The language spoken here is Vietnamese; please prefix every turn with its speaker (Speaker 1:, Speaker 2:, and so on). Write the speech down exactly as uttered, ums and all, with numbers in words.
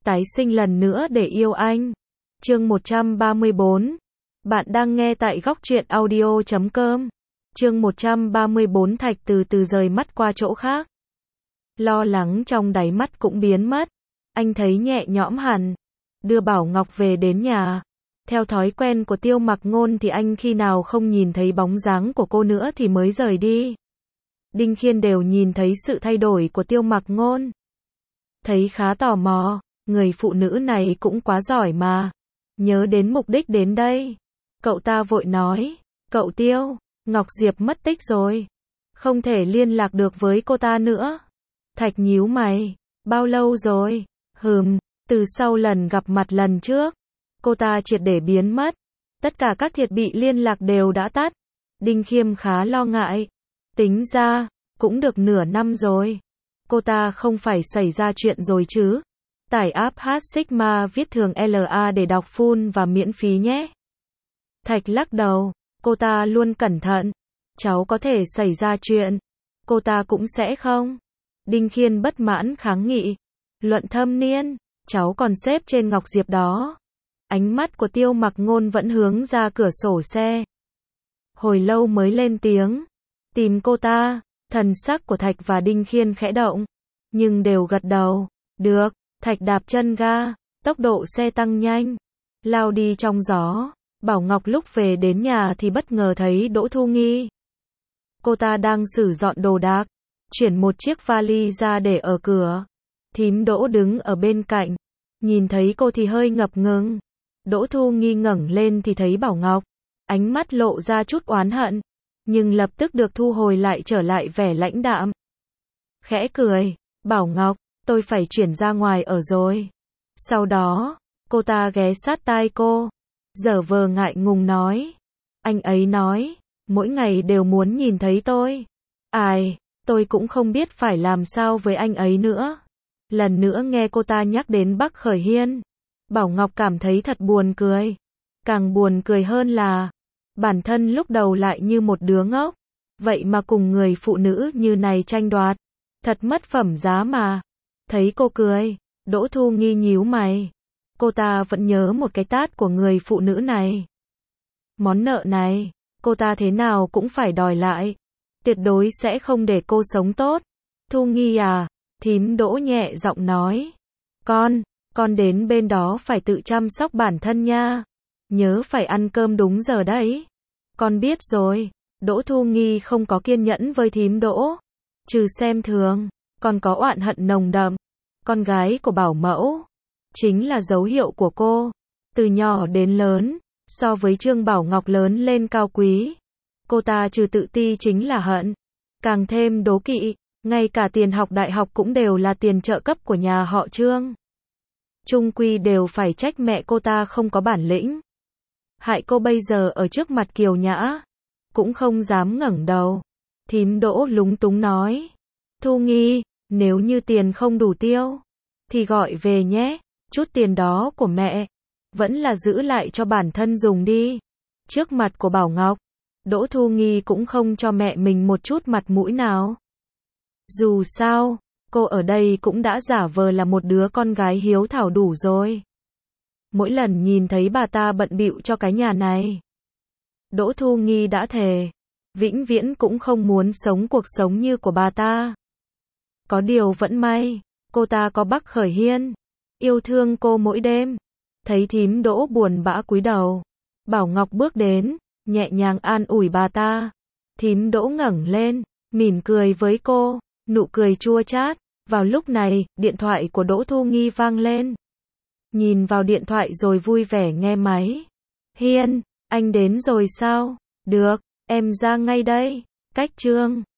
Speaker 1: tái sinh lần nữa để yêu anh. Chương một trăm ba mươi bốn. Bạn đang nghe tại góc truyện audio chấm com. Chương một trăm ba mươi bốn. Thạch từ từ rời mắt qua chỗ khác. Lo lắng trong đáy mắt cũng biến mất. Anh thấy nhẹ nhõm hẳn. Đưa Bảo Ngọc về đến nhà. Theo thói quen của Tiêu Mặc Ngôn thì anh khi nào không nhìn thấy bóng dáng của cô nữa thì mới rời đi. Đinh Khiên đều nhìn thấy sự thay đổi của Tiêu Mặc Ngôn. Thấy khá tò mò, người phụ nữ này cũng quá giỏi mà. Nhớ đến mục đích đến đây. Cậu ta vội nói, cậu Tiêu, Ngọc Diệp mất tích rồi. Không thể liên lạc được với cô ta nữa. Thạch nhíu mày, bao lâu rồi? Hừm, từ sau lần gặp mặt lần trước. Cô ta triệt để biến mất. Tất cả các thiết bị liên lạc đều đã tắt. Đinh Khiêm khá lo ngại. Tính ra, cũng được nửa năm rồi. Cô ta không phải xảy ra chuyện rồi chứ. Tải app H Sigma viết thường L A để đọc full và miễn phí nhé. Thạch lắc đầu. Cô ta luôn cẩn thận. Cháu có thể xảy ra chuyện. Cô ta cũng sẽ không. Đinh Khiên bất mãn kháng nghị. Luận thâm niên, cháu còn xếp trên Ngọc Diệp đó. Ánh mắt của Tiêu Mặc Ngôn vẫn hướng ra cửa sổ xe. Hồi lâu mới lên tiếng. Tìm cô ta. Thần sắc của Thạch và Đinh Khiên khẽ động. Nhưng đều gật đầu. Được. Thạch đạp chân ga. Tốc độ xe tăng nhanh. Lao đi trong gió. Bảo Ngọc lúc về đến nhà thì bất ngờ thấy Đỗ Thu Nghi. Cô ta đang xử dọn đồ đạc. Chuyển một chiếc vali ra để ở cửa. Thím Đỗ đứng ở bên cạnh. Nhìn thấy cô thì hơi ngập ngừng. Đỗ Thu Nghi ngẩng lên thì thấy Bảo Ngọc. Ánh mắt lộ ra chút oán hận. Nhưng lập tức được thu hồi lại trở lại vẻ lãnh đạm. Khẽ cười. Bảo Ngọc, tôi phải chuyển ra ngoài ở rồi. Sau đó, cô ta ghé sát tai cô. Giở vờ ngại ngùng nói. Anh ấy nói, mỗi ngày đều muốn nhìn thấy tôi. Ai, tôi cũng không biết phải làm sao với anh ấy nữa. Lần nữa nghe cô ta nhắc đến Bắc Khởi Hiên. Bảo Ngọc cảm thấy thật buồn cười. Càng buồn cười hơn là, bản thân lúc đầu lại như một đứa ngốc. Vậy mà cùng người phụ nữ như này tranh đoạt. Thật mất phẩm giá mà. Thấy cô cười, Đỗ Thu Nghi nhíu mày. Cô ta vẫn nhớ một cái tát của người phụ nữ này. Món nợ này, cô ta thế nào cũng phải đòi lại. Tuyệt đối sẽ không để cô sống tốt. Thu Nghi à, thím Đỗ nhẹ giọng nói. Con, con đến bên đó phải tự chăm sóc bản thân nha. Nhớ phải ăn cơm đúng giờ đấy. Con biết rồi. Đỗ Thu Nghi không có kiên nhẫn với thím Đỗ. Trừ xem thường, còn có oán hận nồng đậm. Con gái của bảo mẫu chính là dấu hiệu của cô. Từ nhỏ đến lớn, so với Trương Bảo Ngọc lớn lên cao quý. Cô ta trừ tự ti chính là hận. Càng thêm đố kỵ, ngay cả tiền học đại học cũng đều là tiền trợ cấp của nhà họ Trương. Chung quy đều phải trách mẹ cô ta không có bản lĩnh. Hại cô bây giờ ở trước mặt Kiều Nhã, cũng không dám ngẩng đầu. Thím Đỗ lúng túng nói. Thu Nghi, nếu như tiền không đủ tiêu, thì gọi về nhé. Chút tiền đó của mẹ, vẫn là giữ lại cho bản thân dùng đi. Trước mặt của Bảo Ngọc, Đỗ Thu Nghi cũng không cho mẹ mình một chút mặt mũi nào. Dù sao, cô ở đây cũng đã giả vờ là một đứa con gái hiếu thảo đủ rồi. Mỗi lần nhìn thấy bà ta bận bịu cho cái nhà này, Đỗ Thu Nghi đã thề, vĩnh viễn cũng không muốn sống cuộc sống như của bà ta. Có điều vẫn may, cô ta có Bắc Khởi Hiên, yêu thương cô mỗi đêm. Thấy thím Đỗ buồn bã cúi đầu, Bảo Ngọc bước đến, nhẹ nhàng an ủi bà ta. Thím Đỗ ngẩng lên, mỉm cười với cô, nụ cười chua chát. Vào lúc này, điện thoại của Đỗ Thu Nghi vang lên. Nhìn vào điện thoại rồi vui vẻ nghe máy. Hiên, anh đến rồi sao? Được, em ra ngay đây. Cách Trương